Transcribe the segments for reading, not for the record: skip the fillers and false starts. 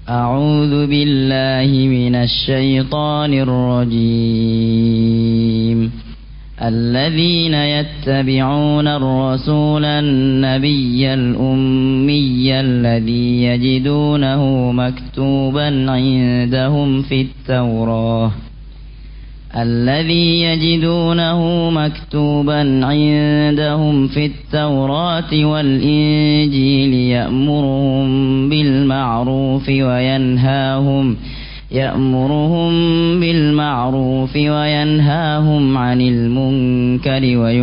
أعوذ بالله من الشيطان الرجيم الذين يتبعون الرسول النبي الأمي الذي يجدونه مكتوبا عندهم في التوراة والإنجيل يأمرهم وينهاهم عن المنكر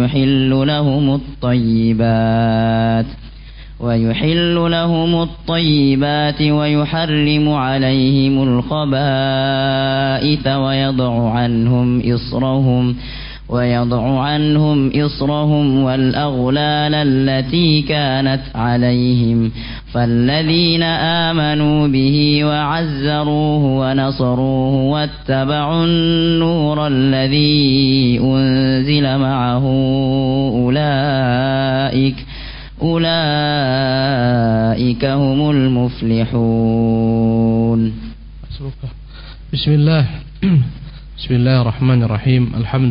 ويحل لهم الطيبات ويحرم عليهم الخبائث ويضع عنهم إصرهم والأغلال التي كانت عليهم فالذين آمنوا به وعزروه ونصروه واتبعوا النور الذي أنزل معه أولئك هم المفلحون. بسم الله الرحمن الرحيم.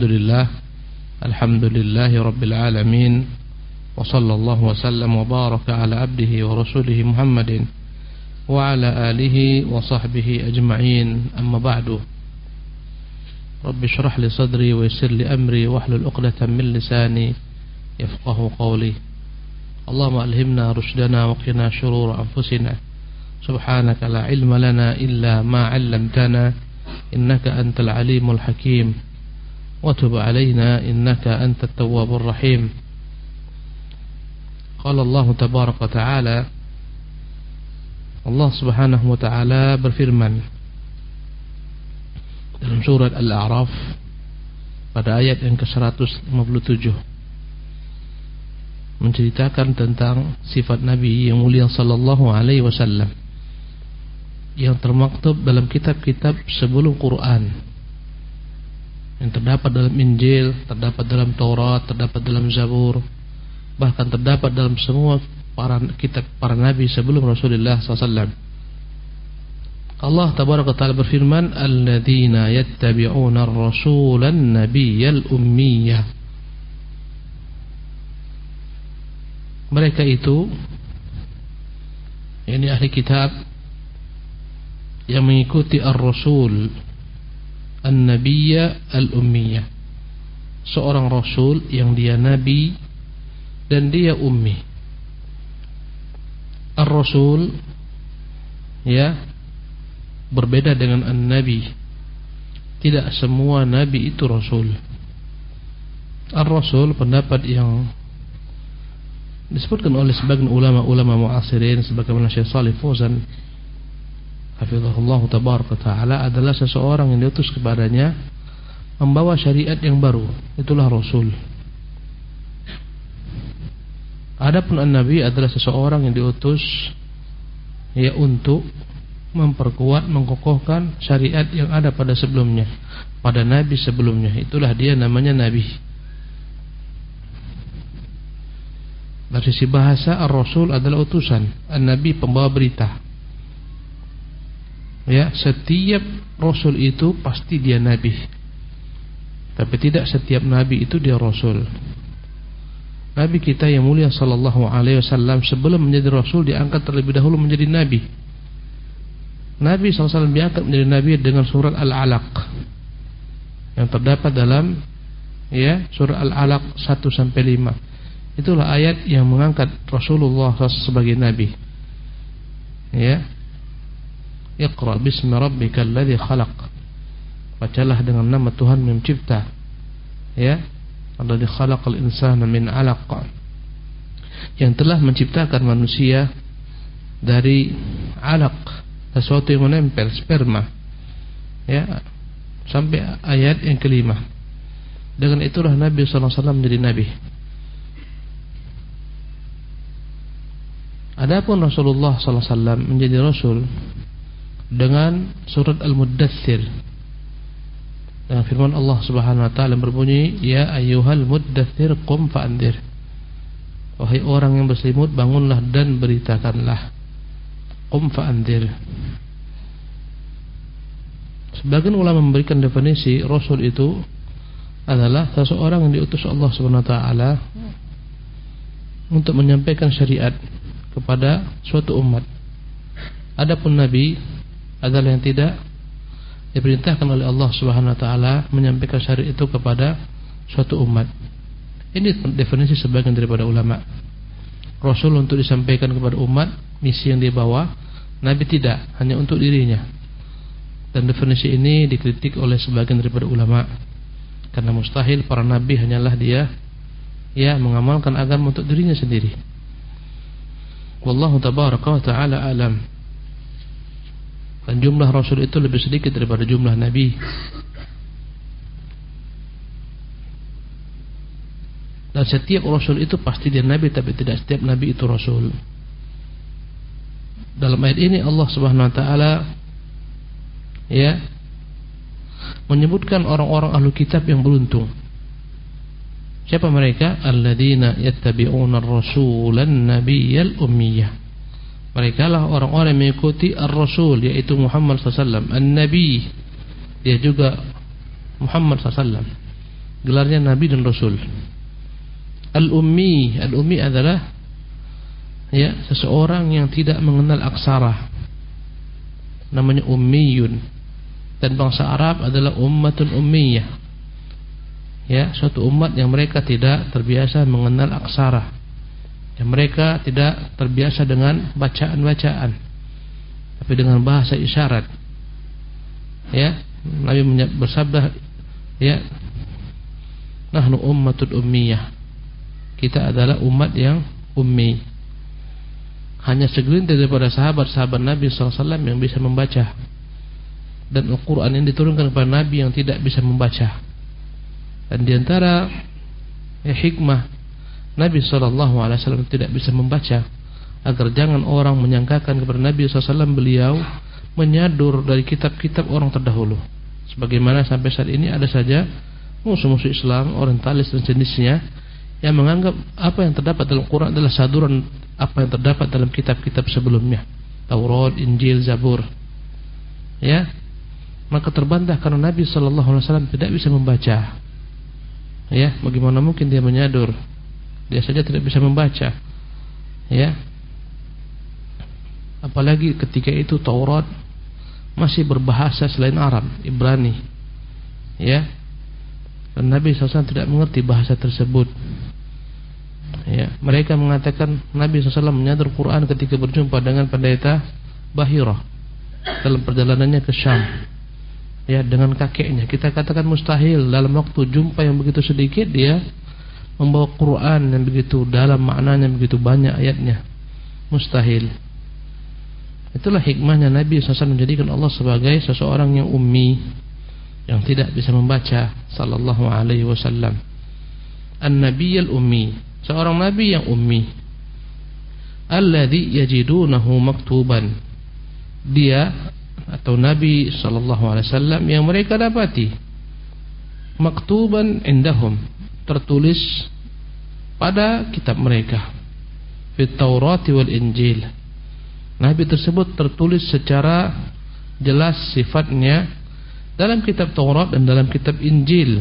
الحمد لله رب العالمين وصلى الله وسلم وبارك على عبده ورسوله محمد وعلى آله وصحبه أجمعين. أما بعد، رب اشرح لي صدري ويسر لي أمري واحلل عقدة من لساني يفقه قولي. اللهم ألهمنا رشدنا وقنا شرور أنفسنا. سبحانك لا علم لنا إلا ما علمتنا إنك أنت العليم الحكيم وتب علينا إنك أنت التواب الرحيم. قال الله تبارك وتعالى, Allah subhanahu wa ta'ala berfirman dalam surat Al-A'raf pada ayat yang ke-157, menceritakan tentang sifat Nabi yang mulia sallallahu alaihi wasallam yang termaktub dalam kitab-kitab sebelum Quran, yang terdapat dalam Injil, terdapat dalam Taurat, terdapat dalam Zabur, bahkan terdapat dalam semua kitab para nabi sebelum Rasulullah SAW. Allah tabaraka ta'ala berfirman, alladzina yattabi'una ar-rasulan nabiyyal ummiyah. Mereka itu, yakni ahli kitab, yang mengikuti ar-rasul an-nabiyya al-ummiyah, seorang rasul yang dia nabi dan dia ummi. Ar-rasul berbeda dengan an-nabi. Tidak semua nabi itu rasul. Ar-rasul pendapat yang disebutkan oleh sebagian ulama mu'asirin sebagaimana Syekh Shalih Fauzan hafizahullah tabaraka ta'ala adalah seseorang yang diutus kepadanya membawa syariat yang baru, itulah rasul. Adapun an-nabi adalah seseorang yang diutus untuk memperkuat, mengokohkan syariat yang ada pada sebelumnya, pada nabi sebelumnya. Itulah dia namanya nabi. Dari sisi bahasa, ar-rasul adalah utusan, an-nabi pembawa berita. Setiap rasul itu pasti dia nabi, tapi tidak setiap nabi itu dia rasul. Nabi kita yang mulia sallallahu alaihi wasallam sebelum menjadi rasul diangkat terlebih dahulu menjadi nabi. Nabi SAW diangkat menjadi nabi dengan surat Al-Alaq yang terdapat dalam surat Al-Alaq 1-5. Itulah ayat yang mengangkat Rasulullah SAW sebagai nabi. Iqra bismi rabbikal ladzi khalaq. Bacalah dengan nama Tuhan yang mencipta. Alladzi khalaqal insana min 'alaq. Yang telah menciptakan manusia dari 'alaq, sesuatu yang menempel, sperma. Sampai ayat yang kelima. Dengan itulah Nabi sallallahu alaihi wasallam menjadi nabi. Adapun Rasulullah sallallahu alaihi wasallam menjadi rasul dengan surat Al-Muddatsir, dengan firman Allah Subhanahu wa taala berbunyi, ya ayyuhal muddatsir qum fa'andzir. Wahai orang yang berselimut, bangunlah dan beritakanlah. Qum fa'andzir. Sebagian ulama memberikan definisi Rasul itu adalah seseorang yang diutus Allah Subhanahu wa taala untuk menyampaikan syariat kepada suatu umat. Adapun nabi adalah yang tidak diperintahkan oleh Allah Subhanahu wa taala menyampaikan syariat itu kepada suatu umat. Ini definisi sebagian daripada ulama. Rasul untuk disampaikan kepada umat, misi yang dia bawa. Nabi tidak, hanya untuk dirinya. Dan definisi ini dikritik oleh sebagian daripada ulama, karena mustahil para nabi hanyalah dia mengamalkan agama untuk dirinya sendiri. Wallahu tabaraka wa ta'ala alam. Dan jumlah Rasul itu lebih sedikit daripada jumlah nabi. Dan setiap Rasul itu pasti dia nabi, tapi tidak setiap nabi itu Rasul. Dalam ayat ini Allah Subhanahu wa taala menyebutkan orang-orang ahlu kitab yang beruntung. Siapa mereka? Alladzina yattabi'una ar-rasulan nabiyyal ummiyah. Mereka lah orang-orang yang mengikuti ar-rasul, yaitu Muhammad SAW. An-nabi, dia juga Muhammad SAW. Gelarnya nabi dan rasul. Al-ummi, al-ummi adalah seseorang yang tidak mengenal aksara, namanya ummiyun. Dan bangsa Arab adalah ummatun ummiyah, suatu umat yang mereka tidak terbiasa mengenal aksara, yang mereka tidak terbiasa dengan bacaan-bacaan, tapi dengan bahasa isyarat. Nabi bersabda, nahnu ummatun ummiyah, kita adalah umat yang ummi. Hanya segelintir daripada sahabat-sahabat Nabi SAW yang bisa membaca. Dan Al-Quran ini diturunkan kepada Nabi yang tidak bisa membaca. Dan diantara hikmah Nabi SAW tidak bisa membaca, agar jangan orang menyangkakan kepada Nabi SAW beliau menyadur dari kitab-kitab orang terdahulu. Sebagaimana sampai saat ini ada saja musuh-musuh Islam, orientalis dan jenisnya, yang menganggap apa yang terdapat dalam Quran adalah saduran apa yang terdapat dalam kitab-kitab sebelumnya, Taurat, Injil, Zabur. Maka terbantah karena Nabi SAW tidak bisa membaca. Bagaimana mungkin dia menyadur? Dia saja tidak bisa membaca. Apalagi ketika itu Taurat masih berbahasa selain Arab, Ibrani. Dan Nabi SAW tidak mengerti bahasa tersebut. Mereka mengatakan Nabi SAW menyadur Quran ketika berjumpa dengan pendeta Bahirah dalam perjalanannya ke Syam. Dengan kakeknya. Kita katakan mustahil dalam waktu jumpa yang begitu sedikit dia membawa Quran yang begitu dalam, maknanya begitu banyak ayatnya. Mustahil. Itulah hikmahnya Nabi SAW menjadikan Allah sebagai seseorang yang ummi, yang tidak bisa membaca, sallallahu alaihi wasallam. An-nabiyyul ummi, seorang nabi yang ummi. Alladzi yajidunahu maktuban, dia atau Nabi SAW yang mereka dapati maktuban indahum, tertulis pada kitab mereka, fit Taurat wal Injil. Nabi tersebut tertulis secara jelas sifatnya dalam kitab Taurat dan dalam kitab Injil.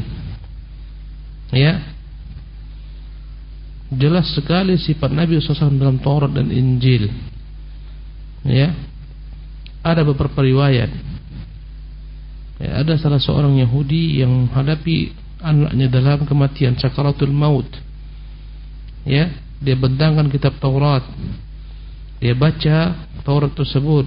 Jelas sekali sifat Nabi SAW dalam Taurat dan Injil. Ada beberapa riwayat. Ada salah seorang Yahudi yang menghadapi anaknya dalam kematian, sakaratul maut. Dia bentangkan kitab Taurat. Dia baca Taurat tersebut,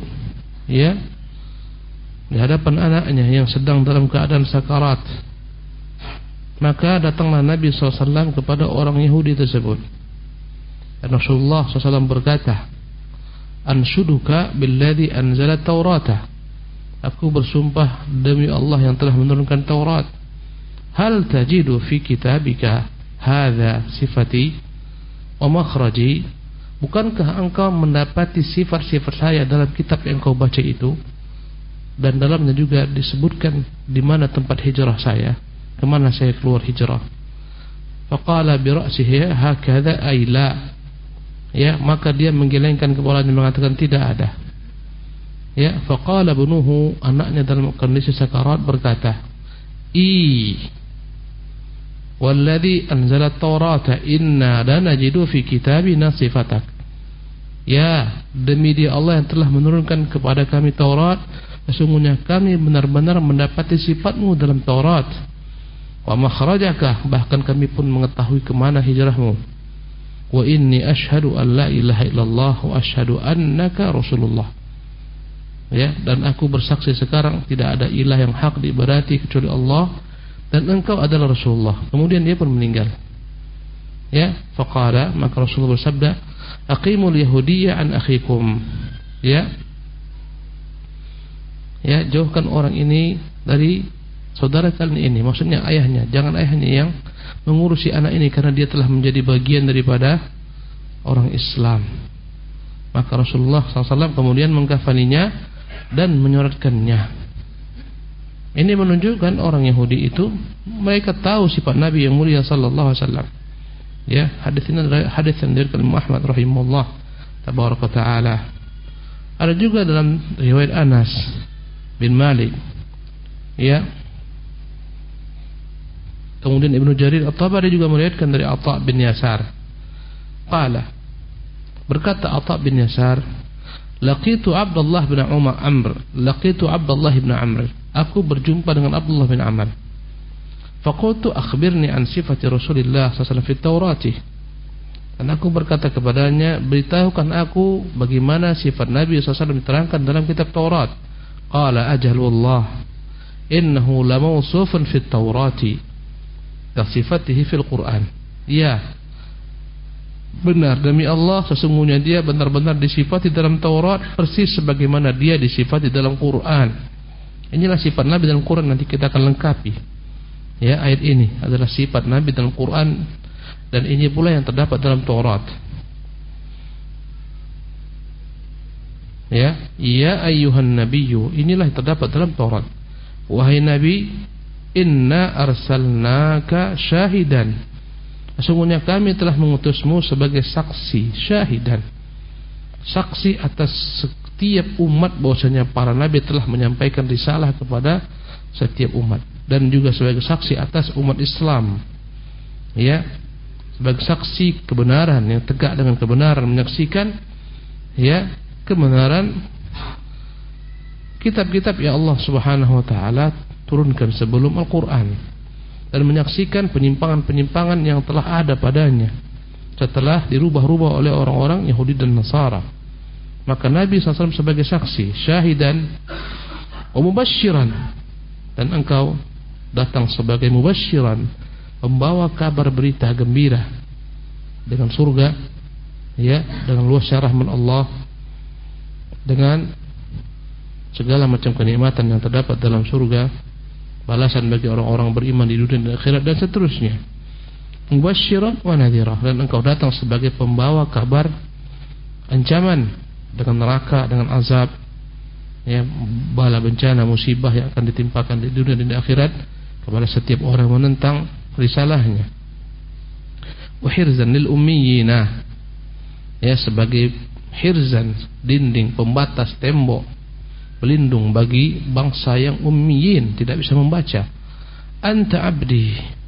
di hadapan anaknya yang sedang dalam keadaan sakarat. Maka datanglah Nabi SAW kepada orang Yahudi tersebut. Dan Rasulullah SAW berkata, anshuduka billadzi anzala Taurata, aku bersumpah demi Allah yang telah menurunkan Taurat. Hal tajidu fi kitabika hadza sifati wa makhraji, bukankah engkau mendapati sifat-sifat saya dalam kitab yang kau baca itu? Dan dalamnya juga disebutkan di mana tempat hijrah saya, kemana saya keluar hijrah. Faqala bi ra'sihi hakadha ay la, maka dia menggelengkan kepalanya mengatakan tidak ada. Ya, faqala bunuhu, anaknya dalam kondisi sakarat berkata, walladzi anzala at-taurata inna lanajidu fi kitabina sifatak. Ya, demi dia Allah yang telah menurunkan kepada kami Taurat, sesungguhnya kami benar-benar mendapati sifatmu dalam Taurat. Wa makhrajaka, bahkan kami pun mengetahui kemana hijrahmu. Wa inni asyhadu an la ilaha illallah wa asyhadu annaka rasulullah. Ya, dan aku bersaksi sekarang tidak ada ilah yang hak diibadati kecuali Allah, dan engkau adalah Rasulullah. Kemudian dia pun meninggal. Ya, faqala, maka Rasulullah bersabda, aqimul yahudiyya an akhikum. Ya, jauhkan orang ini dari saudara kalian ini, maksudnya ayahnya. Jangan ayahnya yang mengurusi anak ini, karena dia telah menjadi bagian daripada orang Islam. Maka Rasulullah SAW kemudian mengkafaninya dan menyolatkannya. Ini menunjukkan orang Yahudi itu mereka tahu sifat Nabi yang mulia sallallahu alaihi wasallam. Ya, hadis ini adalah hadis yang diriwayatkan Imam Ahmad rahimahullah tabaraka taala. Ada juga dalam riwayat Anas bin Malik. Ya. Kemudian Ibnu Jarir At-Tabari juga meriwayatkan dari Atha bin Yasar. Qala, berkata Atha bin Yasar, laqitu Abdullah bin Amr. Aku berjumpa dengan Abdullah bin Amr. Faqultu akhbirni an sifati Rasulillah sallallahu alaihi wasallam fi Taurati. Dan aku berkata kepadanya, beritahukan aku bagaimana sifat Nabi sallallahu alaihi wasallam diterangkan dalam kitab Taurat. Qala ajalullah innahu lamawsufun fi Taurati ka sifatihi fil Quran. Ya, benar, demi Allah, sesungguhnya dia benar-benar disifati dalam Taurat persis sebagaimana dia disifati dalam Quran. Inilah sifat Nabi dalam Quran, nanti kita akan lengkapi. Ya, ayat ini adalah sifat Nabi dalam Quran, dan ini pula yang terdapat dalam Taurat. Ya ayyuhan nabiyyu, inilah yang terdapat dalam Taurat. Wahai Nabi, inna arsalnaka syahidan. Sesungguhnya kami telah mengutusmu sebagai saksi, syahidan, saksi atas setiap umat bahwasanya para nabi telah menyampaikan risalah kepada setiap umat, dan juga sebagai saksi atas umat Islam. Ya, sebagai saksi kebenaran yang tegak dengan kebenaran, menyaksikan ya kebenaran kitab-kitab yang Allah Subhanahu wa taala turunkan sebelum Al-Qur'an, dan menyaksikan penyimpangan-penyimpangan yang telah ada padanya setelah dirubah-rubah oleh orang-orang Yahudi dan Nasara. Maka Nabi SAW sebagai saksi, syahidan wa mubasyiran, dan engkau datang sebagai mubasyiran, membawa kabar berita gembira dengan surga, ya, dengan luasnya rahmat Allah, dengan segala macam kenikmatan yang terdapat dalam surga, balasan bagi orang-orang beriman di dunia dan akhirat, dan seterusnya. Mubasyiran wa nadhira, dan engkau datang sebagai pembawa kabar ancaman dengan neraka, dengan azab, ya, bala bencana musibah yang akan ditimpakan di dunia dan di akhirat kepada setiap orang yang menentang risalahnya. Wa hirzan lil ummiyina, ya, sebagai hirzan, dinding, pembatas, tembok, pelindung bagi bangsa yang ummiyin, tidak bisa membaca. Anta abdi,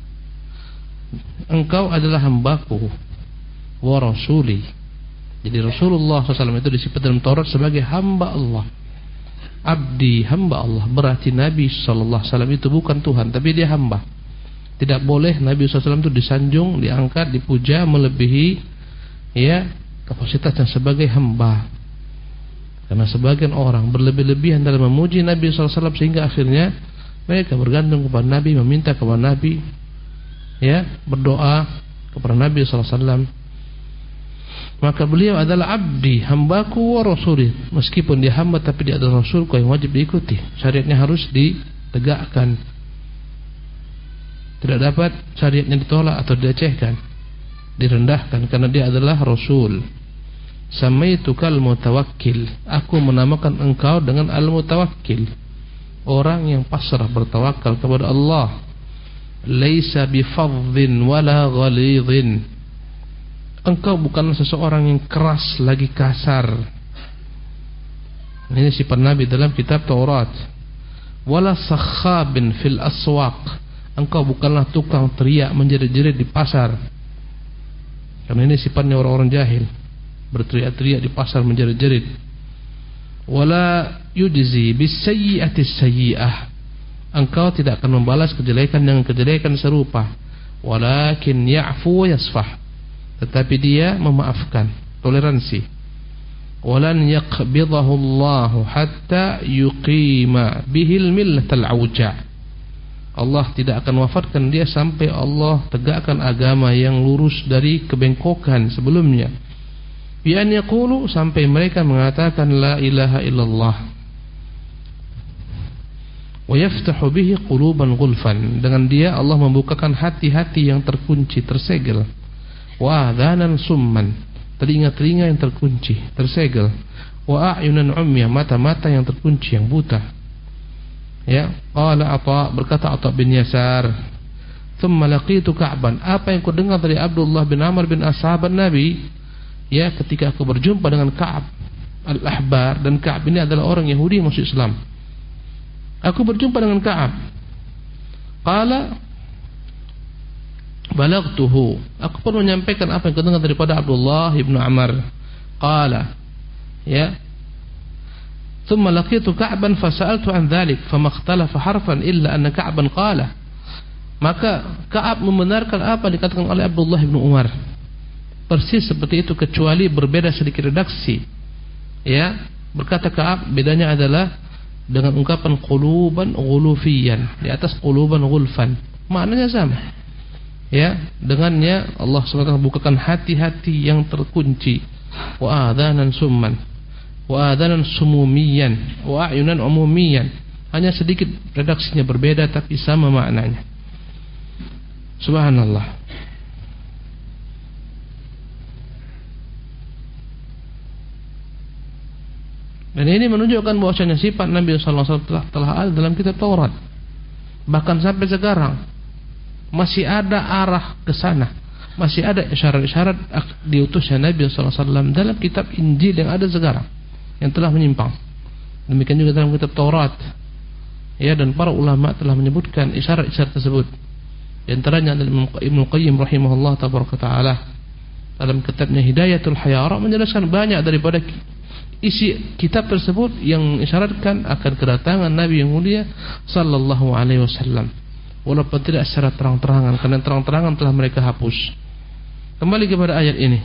engkau adalah hambaku, wa rasuli. Jadi Rasulullah SAW itu disebut dalam Taurat sebagai hamba Allah. Abdi, hamba Allah. Berarti Nabi SAW itu bukan Tuhan, tapi dia hamba. Tidak boleh Nabi SAW itu disanjung, diangkat, dipuja melebihi ya kapasitasnya sebagai hamba. Karena sebagian orang berlebih-lebihan dalam memuji Nabi SAW, sehingga akhirnya mereka bergantung kepada Nabi, meminta kepada Nabi, ya, berdoa kepada Nabi SAW. Maka beliau adalah abdi, hambaku, wa rasuli. Meskipun dia hamba, tapi dia adalah rasulku yang wajib diikuti. Syariatnya harus ditegakkan. Tidak dapat syariatnya ditolak atau dilecehkan, direndahkan, karena dia adalah rasul. Samaitukal mutawakkil, aku menamakan engkau dengan al-mutawakkil, orang yang pasrah bertawakal kepada Allah. Laisa bifadhin wala ghalidhin, engkau bukanlah seseorang yang keras lagi kasar, Ini sifat Nabi dalam kitab Taurat. Wala sakhabin fil aswaq. Engkau bukanlah tukang teriak menjerit-jerit di pasar. Karena ini sifatnya orang-orang jahil, berteriak-teriak di pasar menjerit-jerit. Wala yujzi bis sayyi'ati sayyi'ah. Engkau tidak akan membalas kejelekan dengan kejelekan serupa. Walakin ya'fu wa yasfah. Tetapi dia memaafkan, toleransi. Walan yaqbidahu Allah hatta yuqima bihil millatal auja. Allah tidak akan wafatkan dia sampai Allah tegakkan agama yang lurus dari kebengkokan sebelumnya. Bi an yaqulu, sampai mereka mengatakan la ilaha illallah. Wa yaftahu bihi quluban ghulfan. Dengan dia Allah membukakan hati-hati yang terkunci, tersegel. Wa adhanan summan, telinga-telinga yang terkunci, tersegel. Wa a'yunan umya, mata-mata yang terkunci, yang buta. Ya, qala Atha, berkata Atha bin Yasar, thumma laqitu Ka'ban. Apa yang ku dengar dari Abdullah bin Amr bin ashabat Nabi, ya, ketika aku berjumpa dengan Ka'ab al-Ahbar, dan Ka'ab ini adalah orang Yahudi masuk Islam. Aku berjumpa dengan Ka'ab. Qala balagtuhu, aku pun menyampaikan apa yang kudengar daripada Abdullah ibn Amr. Qala, ya, thumma laqitu Ka'ban fasa'altu an dhalik fama ikhtalafa harfan illa anna Ka'ban qala. Maka Ka'ab membenarkan apa dikatakan oleh Abdullah ibn Umar, persis seperti itu, kecuali berbeda sedikit redaksi. Ya, berkata Ka'ab, bedanya adalah dengan ungkapan quluban ghulufiyan di atas quluban ghulfan, maknanya sama. Ya, dengannya Allah SWT bukakan hati-hati yang terkunci. Wa adhanan summan, wa adhanan sumumiyan, wa a'yunan umumiyan. Hanya sedikit redaksinya berbeda tapi sama maknanya. Subhanallah. Dan ini menunjukkan bahwasanya sifat Nabi SAW telah ada dalam kitab Taurat. Bahkan sampai sekarang masih ada arah ke sana, masih ada isyarat-isyarat diutusnya Nabi SAW dalam kitab Injil yang ada sekarang, yang telah menyimpang. Demikian juga dalam kitab Taurat. Ya, dan para ulama telah menyebutkan isyarat-isyarat tersebut. Di antaranya Ibnu Qayyim rahimahullah taala dalam kitabnya Hidayatul Hayara menjelaskan banyak daripada isi kitab tersebut yang isyaratkan akan kedatangan Nabi yang mulia sallallahu alaihi wasallam, walaupun tidak secara terang-terangan, karena terang-terangan telah mereka hapus. Kembali kepada ayat ini,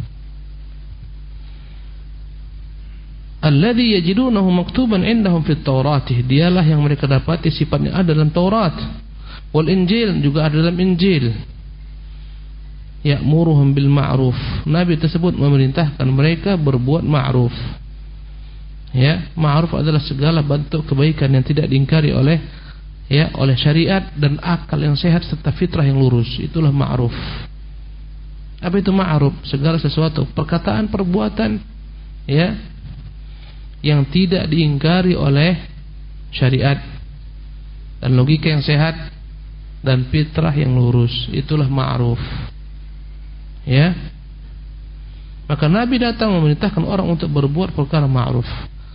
alladzi yajidunahu maktuban indahum fit Tauratih, dialah yang mereka dapati sifatnya ada dalam Taurat. Wal Injil, juga ada dalam Injil. Ya'muruhum bil ma'ruf, Nabi tersebut memerintahkan mereka berbuat ma'ruf. Ya, ma'ruf adalah segala bentuk kebaikan yang tidak diingkari oleh syariat dan akal yang sehat serta fitrah yang lurus. Itulah ma'ruf. Apa itu ma'ruf? Segala sesuatu, perkataan, perbuatan, ya, yang tidak diingkari oleh syariat dan logika yang sehat dan fitrah yang lurus. Itulah ma'ruf. Ya, maka Nabi datang memerintahkan orang untuk berbuat perkara ma'ruf.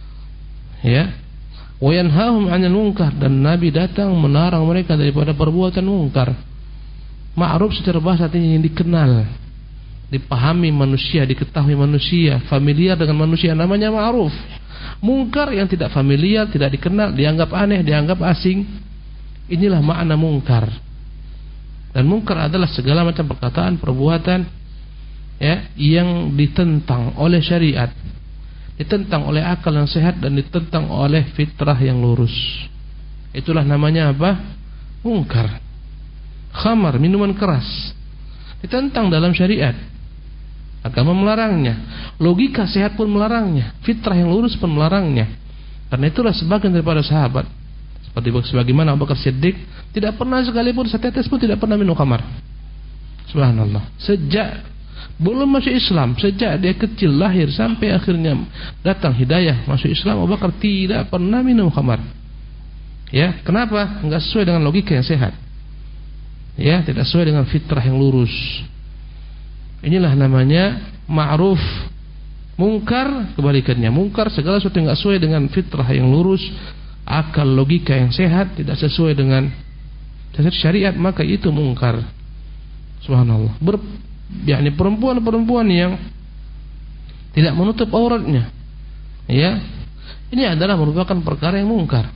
Ya, wa yanhahum 'anil munkar, dan Nabi datang melarang mereka daripada perbuatan munkar. Ma'ruf secara bahasa artinya yang dikenal, dipahami manusia, diketahui manusia, familiar dengan manusia, namanya ma'ruf. Munkar yang tidak familiar, tidak dikenal, dianggap aneh, dianggap asing, inilah makna munkar. Dan munkar adalah segala macam perkataan, perbuatan, ya, yang ditentang oleh syariat, ditentang oleh akal yang sehat, dan ditentang oleh fitrah yang lurus. Itulah namanya apa? Munkar. Khamar, minuman keras, ditentang dalam syariat. Agama melarangnya, logika sehat pun melarangnya, fitrah yang lurus pun melarangnya. Karena itulah sebagian daripada sahabat, seperti sebagaimana Abu Bakar Siddiq, tidak pernah sekalipun setetes pun tidak pernah minum khamar. Subhanallah. Sejak belum masuk Islam, sejak dia kecil lahir sampai akhirnya datang hidayah masuk Islam, Abu Bakar tidak pernah minum khamar. Ya, kenapa? Enggak sesuai dengan logika yang sehat. Ya, tidak sesuai dengan fitrah yang lurus. Inilah namanya ma'ruf. Mungkar kebalikannya. Mungkar segala sesuatu yang tidak sesuai dengan fitrah yang lurus, akal logika yang sehat, tidak sesuai dengan syariat, maka itu mungkar. Subhanallah. yakni perempuan-perempuan yang tidak menutup auratnya, ya, ini adalah merupakan perkara yang mungkar,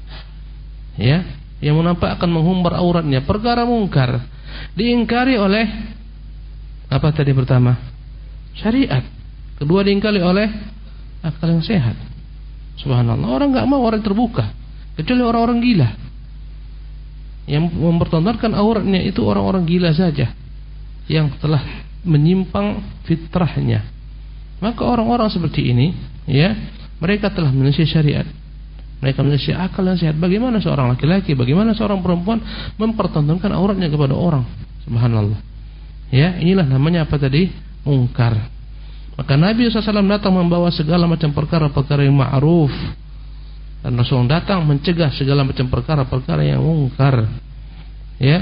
ya, yang menampakkan menghumbar auratnya, perkara mungkar, diingkari oleh apa tadi pertama? Syariat. Kedua, diingkari oleh akal yang sehat. Subhanallah, orang enggak mau orang terbuka, kecuali orang-orang gila. Yang mempertontonkan auratnya itu orang-orang gila saja, yang telah menyimpang fitrahnya. Maka orang-orang seperti ini, ya, mereka telah menyelesaikan syariat, mereka menyelesaikan akal yang sehat. Bagaimana seorang laki-laki, bagaimana seorang perempuan mempertontonkan auratnya kepada orang? Subhanallah. Ya, inilah namanya apa tadi? Mungkar. Maka Nabi SAW datang membawa segala macam perkara-perkara yang ma'ruf, dan Rasul datang mencegah segala macam perkara-perkara yang mungkar. Ya.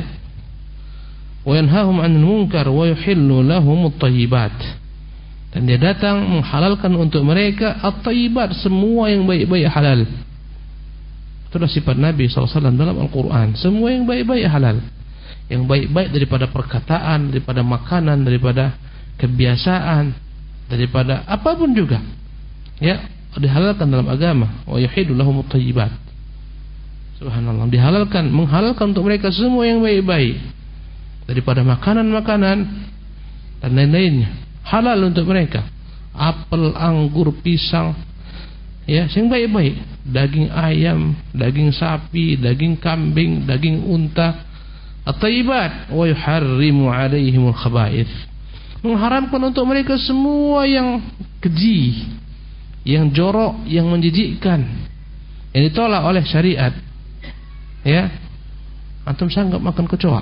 Wa yanhahum 'anil munkar wa yuhillu lahumut thayyibat. Dan dia datang menghalalkan untuk mereka at-thayyibat, semua yang baik-baik halal. Itulah sifat Nabi SAW dalam Al-Quran. Semua yang baik-baik halal. Yang baik-baik daripada perkataan, daripada makanan, daripada kebiasaan, daripada apapun juga, ya, dihalalkan dalam agama. Wa yuhillu lahumut thayyibat. Subhanallah, dihalalkan, menghalalkan untuk mereka semua yang baik-baik, daripada makanan-makanan dan lain-lainnya, halal untuk mereka. Apel, anggur, pisang, ya, yang baik-baik. Daging ayam, daging sapi, daging kambing, daging unta. At-thayyibat. Wa yuharrimu 'alaihimul khaba'ith. Mengharamkan untuk mereka semua yang keji, yang jorok, yang menjijikkan, yang ditolak oleh syariat. Ya, antum sanggup makan kecoa?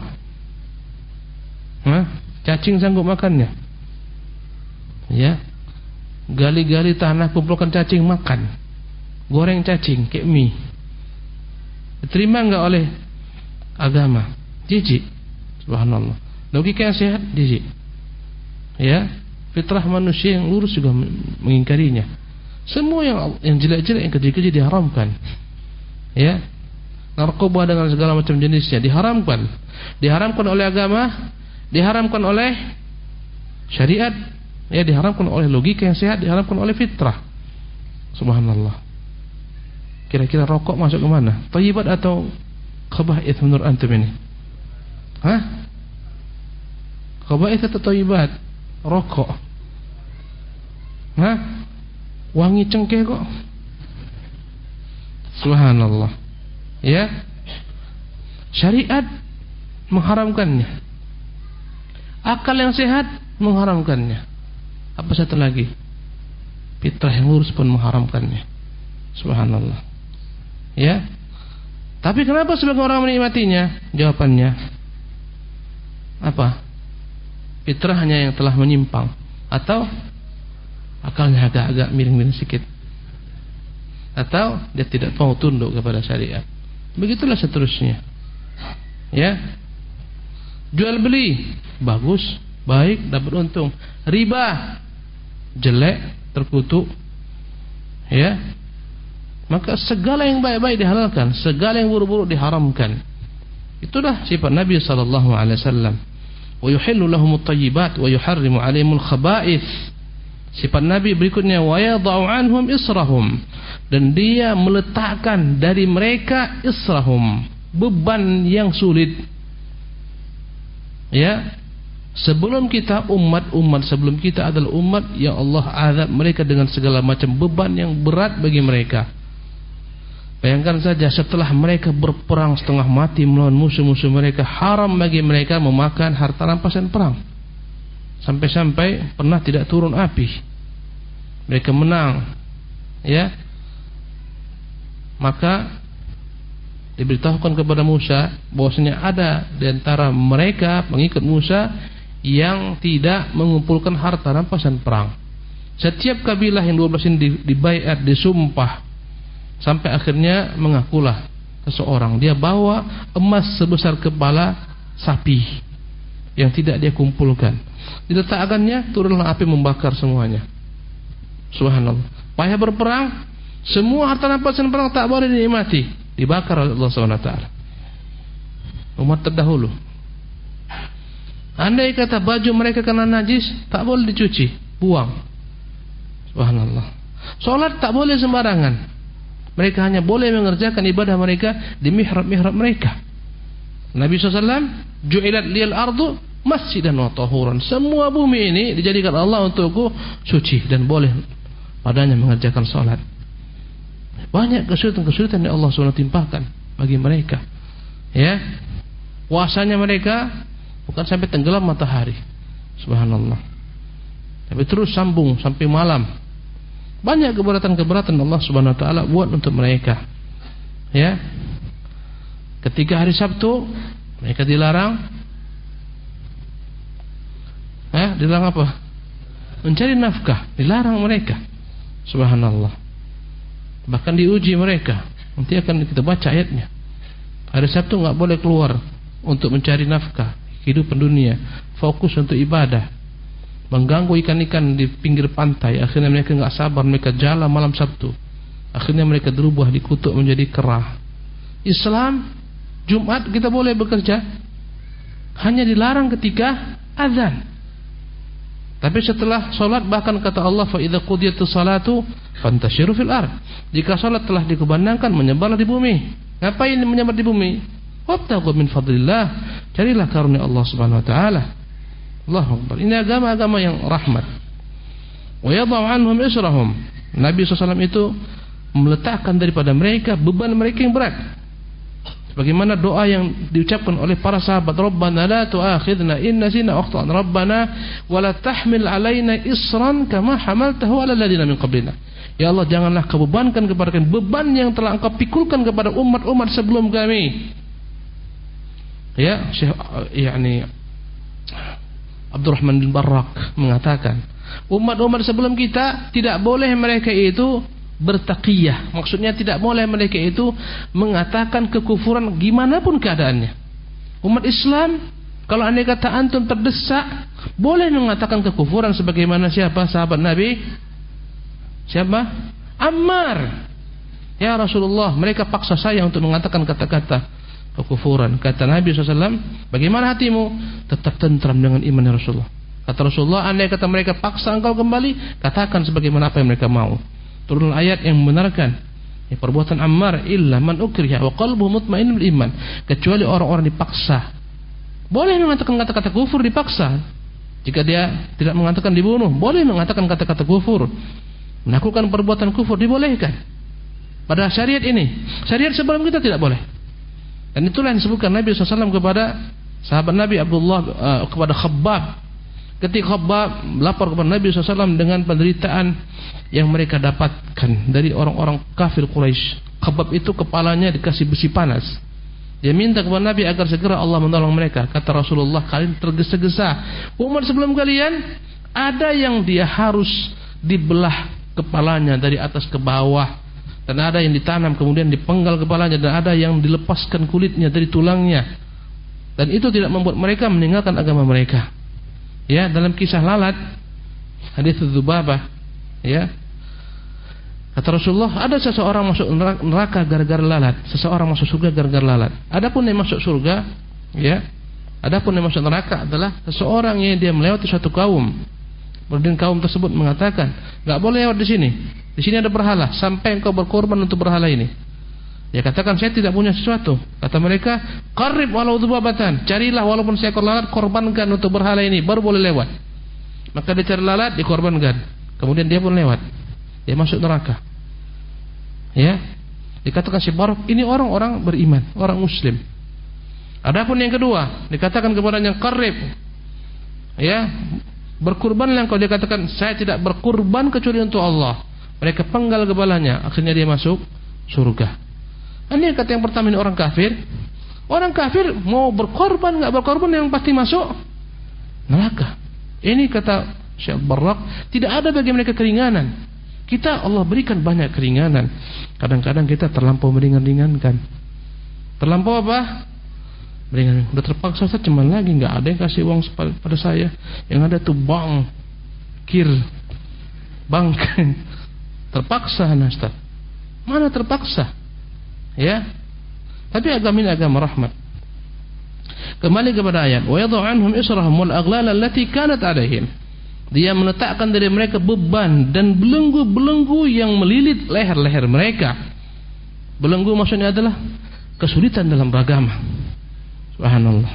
Cacing sanggup makannya? Ya, gali-gali tanah kumpulkan cacing makan, goreng cacing kayak mie, diterima enggak oleh agama? Jijik. Subhanallah. Logika yang sehat jijik. Ya, fitrah manusia yang lurus juga mengingkarinya. Semua yang jelek-jelek, yang keji-keji diharamkan. Ya, narkoba dengan segala macam jenisnya diharamkan. Diharamkan oleh agama, diharamkan oleh syariat, ya, diharamkan oleh logika yang sehat, diharamkan oleh fitrah. Subhanallah. Kira-kira rokok masuk ke mana? Thayyibat atau khaba'ith menurut antum ini? Khaba'ith atau thayyibat? Rokok. Wangi cengkeh kok. Subhanallah. Ya. Syariat mengharamkannya. Akal yang sehat mengharamkannya. Apa satu lagi? Fitrah yang lurus pun mengharamkannya. Subhanallah. Ya. Tapi kenapa sebagian orang menikmatinya? Jawabannya apa? Fitrahnya yang telah menyimpang, atau akalnya agak-agak miring-miring sedikit, atau dia tidak mau tunduk kepada syariat. Begitulah seterusnya. Ya. Jual beli bagus, baik, dapat untung. Riba jelek, terkutuk. Ya. Maka segala yang baik-baik dihalalkan, segala yang buruk-buruk diharamkan. Itulah sifat Nabi sallallahu alaihi wasallam. Wa yuhillu lahumut thayyibat wa yuharrimu 'alaihimul khaba'ith. Sifat Nabi berikutnya, wa yadh'u 'anhum israhum, dan dia meletakkan dari mereka israhum, beban yang sulit. Ya, sebelum kita umat sebelum kita adalah umat yang Allah azab mereka dengan segala macam beban yang berat bagi mereka. Bayangkan saja, setelah mereka berperang setengah mati melawan musuh-musuh mereka, haram bagi mereka memakan harta rampasan perang. Sampai-sampai pernah tidak turun api. Mereka menang. Ya. Maka diberitahukan kepada Musa bahwasanya ada di antara mereka pengikut Musa yang tidak mengumpulkan harta rampasan perang. Setiap kabilah yang 12 ini dibaiat, disumpah, sampai akhirnya mengakulah seseorang, dia bawa emas sebesar kepala sapi yang tidak dia kumpulkan. Diletakkannya, turunlah api membakar semuanya. Subhanallah. Payah berperang, semua harta rampasan perang tak boleh dinikmati, dibakar oleh Allah SWT. Umat terdahulu. Andai kata baju mereka kena najis, tak boleh dicuci, buang. Subhanallah. Salat tak boleh sembarangan. Mereka hanya boleh mengerjakan ibadah mereka di mihrab-mihrab mereka. Nabi SAW, ju'ilat liyal ardu masjidan wa tahuran. Semua bumi ini dijadikan Allah untukku suci dan boleh padanya mengerjakan salat. Banyak kesulitan-kesulitan yang Allah SWT timpakan bagi mereka. Ya, puasanya mereka bukan sampai tenggelam matahari. Subhanallah. Tapi terus sambung sampai malam. Banyak keberatan-keberatan Allah Subhanahu wa taala buat untuk mereka. Ya. Ketika hari Sabtu mereka dilarang. Dilarang apa? Mencari nafkah, dilarang mereka. Subhanallah. Bahkan diuji mereka. Nanti akan kita baca ayatnya. Hari Sabtu enggak boleh keluar untuk mencari nafkah, kehidupan dunia, fokus untuk ibadah. Mengganggu ikan-ikan di pinggir pantai. Akhirnya mereka enggak sabar, mereka jala malam Sabtu. Akhirnya mereka berubah, dikutuk menjadi kera. Islam, Jumat kita boleh bekerja, hanya dilarang ketika azan. Tapi setelah solat, bahkan kata Allah, fa idza qudiyatus salatu fantashiru fil ard. Jika solat telah dikumandangkan, menyebarlah di bumi. Ngapain menyebar di bumi? Wabtaghu min fadlillah. Carilah karunia Allah Subhanahu wa taala. Allahu Akbar. Ini agama-agama yang rahmat. Wa yadh'u anhum israhum. Nabi SAW itu meletakkan daripada mereka beban mereka yang berat. Bagaimana doa yang diucapkan oleh para sahabat, Rabbana la tu'akhidna in nasina akhtana, Rabbana wa la tahmil alaina isran kama hamaltahu ala alladziina min qablina. Ya Allah, janganlah kau bebankan kepada kami beban yang telah engkau pikulkan kepada umat-umat sebelum kami. Ya, Syekh Abdurrahman bin Barrak mengatakan, umat-umat sebelum kita tidak boleh mereka itu bertaqiyah. Maksudnya tidak boleh mereka itu mengatakan kekufuran gimana pun keadaannya. Umat Islam, kalau andai kata antum terdesak, boleh mengatakan kekufuran sebagaimana siapa? Sahabat Nabi. Siapa? Ammar. Ya Rasulullah, mereka paksa saya untuk mengatakan kata-kata kekufuran. Kata Nabi SAW, bagaimana hatimu? Tetap tentram dengan iman ya Rasulullah. Kata Rasulullah, andai kata mereka paksa engkau kembali, katakan sebagaimana apa yang mereka mau. Turun ayat yang membenarkan perbuatan Ammar, illa man ukriha wa qalbuhu mutmainnun bil iman, kecuali orang-orang dipaksa. Boleh mengatakan kata-kata kufur dipaksa. Jika dia tidak mengatakan dibunuh, boleh mengatakan kata-kata kufur. Melakukan perbuatan kufur dibolehkan. Pada syariat ini, syariat sebelum kita tidak boleh. Dan itulah yang disebutkan Nabi SAW kepada sahabat Nabi Abdullah, kepada Khabbab. Ketika Khabbab lapor kepada Nabi SAW dengan penderitaan yang mereka dapatkan dari orang-orang kafir Quraisy. Khabbab itu kepalanya dikasih besi panas. Dia minta kepada Nabi agar segera Allah menolong mereka. Kata Rasulullah, kalian tergesa-gesa. Umat sebelum kalian ada yang dia harus dibelah kepalanya dari atas ke bawah, dan ada yang ditanam kemudian dipenggal kepalanya, dan ada yang dilepaskan kulitnya dari tulangnya. Dan itu tidak membuat mereka meninggalkan agama mereka. Ya, dalam kisah lalat, hadits Dzubabah, ya, kata Rasulullah, ada seseorang masuk neraka gara-gara lalat, seseorang masuk surga gara-gara lalat. Adapun yang masuk surga, ya, adapun yang masuk neraka adalah seseorang yang dia melewati suatu kaum. Kemudian kaum tersebut mengatakan, enggak boleh lewat di sini. Di sini ada berhala, sampai engkau berkorban untuk berhala ini. Dia katakan, saya tidak punya sesuatu. Kata mereka, qarrib walau dzubabatan, carilah walaupun seekor lalat, korbankan untuk berhala ini, baru boleh lewat. Maka dia cari lalat, dikorbankan. Kemudian dia pun lewat. Dia masuk neraka. Ya, dikatakan si Barok, ini orang-orang beriman, orang Muslim. Adapun yang kedua, dikatakan kepadanya, qarrib, ya, berkurbanlah engkau. Dia katakan, saya tidak berkurban kecuali untuk Allah. Mereka penggal kepalanya, akhirnya dia masuk surga. Ini kata yang pertama, ini orang kafir. Orang kafir mau berkorban nggak berkorban yang pasti masuk neraka. Ini kata Syekh Barrak, tidak ada bagi mereka keringanan. Kita Allah berikan banyak keringanan. Kadang-kadang kita terlampau meringan-ringankan. Terlampau apa? Meringan. Udah terpaksa saya cuman lagi nggak ada yang kasih uang pada saya. Yang ada tuh bang kir. bangkai. Terpaksa Ustaz. Mana terpaksa? Ya. Tapi agama ini agama rahmat. Kembali kepada ayat, wa yadhu anhum israhum wal aghlal allati kanat 'alaihim. Dia meletakkan dari mereka beban dan belenggu-belenggu yang melilit leher-leher mereka. Belenggu maksudnya adalah kesulitan dalam beragama. Subhanallah.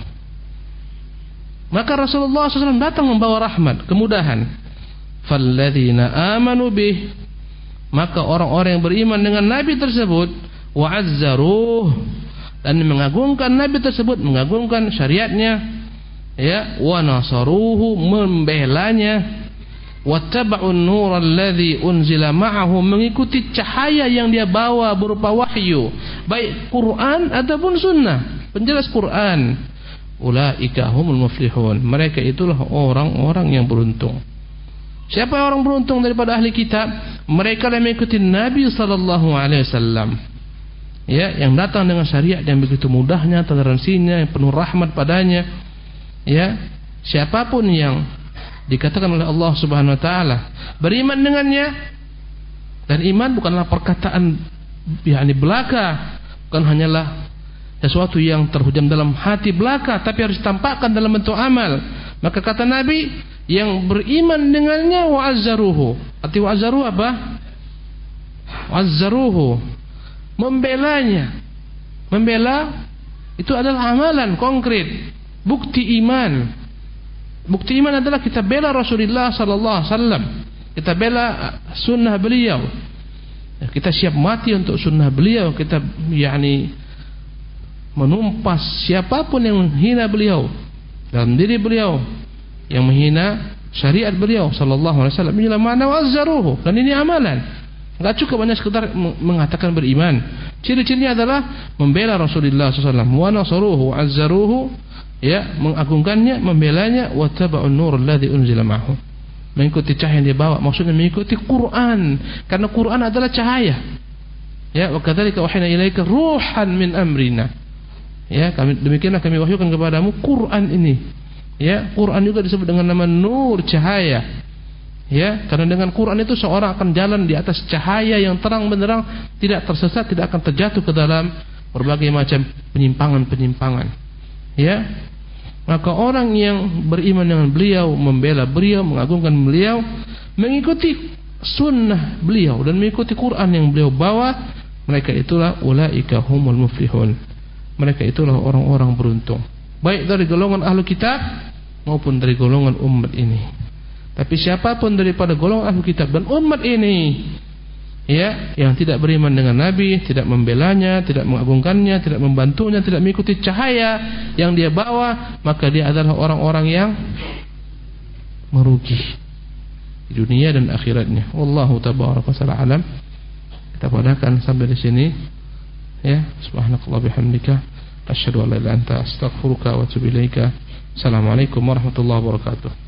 Maka Rasulullah SAW datang membawa rahmat, kemudahan. Falladzina amanu bih, maka orang-orang yang beriman dengan Nabi tersebut, wa'azzaruh, dan mengagungkan Nabi tersebut, mengagungkan syariatnya, ya, wa nasaruhu, membelanya, wattaba'un nur alladhi unzila ma'ahu, mengikuti cahaya yang dia bawa berupa wahyu, baik Quran ataupun sunnah, penjelas Quran. Ulaika humul muflihun, mereka itulah orang-orang yang beruntung. Siapa orang beruntung daripada ahli kitab? Mereka yang mengikuti Nabi sallallahu alaihi wasallam, ya, yang datang dengan syariat yang begitu mudahnya, toleransinya, yang penuh rahmat padanya. Ya, siapapun yang dikatakan oleh Allah Subhanahu wa taala beriman dengannya, dan iman bukanlah perkataan yakni belaka, bukan hanyalah sesuatu yang terhujam dalam hati belaka, tapi harus ditampakkan dalam bentuk amal. Maka kata Nabi, yang beriman dengannya wa'azzaruhu. Arti wa'azzaruhu apa? Wa'azzaruhu, membelanya. Membela itu adalah amalan konkret. Bukti iman. Bukti iman adalah kita bela Rasulullah sallallahu alaihi wasallam. Kita bela sunnah beliau. Kita siap mati untuk sunnah beliau. Kita yakni menumpas siapapun yang menghina beliau dalam diri beliau, yang menghina syariat beliau sallallahu alaihi wasallam. Inilah makna wa'azzaruhu. Dan ini amalan. Enggak cukup hanya sekedar mengatakan beriman. Ciri-cirinya adalah membela Rasulullah sallallahu alaihi wasallam, wa nasaruhu wa'azzaruhu, ya, mengagungkannya, membelanya, wattaba'un nur alladzi unzila ma'ahu, mengikuti cahaya yang dia bawa, maksudnya mengikuti Quran, karena Quran adalah cahaya. Ya, wa kadzalika wahayna ilaika ruhan min amrina. Ya, demikianlah kami wahyukan kepadamu Quran ini. Ya, Quran juga disebut dengan nama nur, cahaya. Ya, karena dengan Quran itu seorang akan jalan di atas cahaya yang terang benderang, tidak tersesat, tidak akan terjatuh ke dalam berbagai macam penyimpangan-penyimpangan. Ya, maka orang yang beriman dengan beliau, membela beliau, mengagungkan beliau, mengikuti sunnah beliau dan mengikuti Quran yang beliau bawa, mereka itulah ulaika humul muflihun. Mereka itulah orang-orang beruntung, baik dari golongan ahlu kitab maupun dari golongan umat ini. Tapi siapapun daripada golongan ahlu kitab dan umat ini, ya, yang tidak beriman dengan Nabi, tidak membelanya, tidak mengagungkannya, tidak membantunya, tidak mengikuti cahaya yang dia bawa, maka dia adalah orang-orang yang merugi di dunia dan akhiratnya. Wallahu tabaraka wa alam. Kita padakan sampai di sini. Ya, subhanakallah bihamdika, asyhadu an la ilaha illa anta, astaghfiruka wa atubu ilaika. Assalamualaikum warahmatullahi wabarakatuh.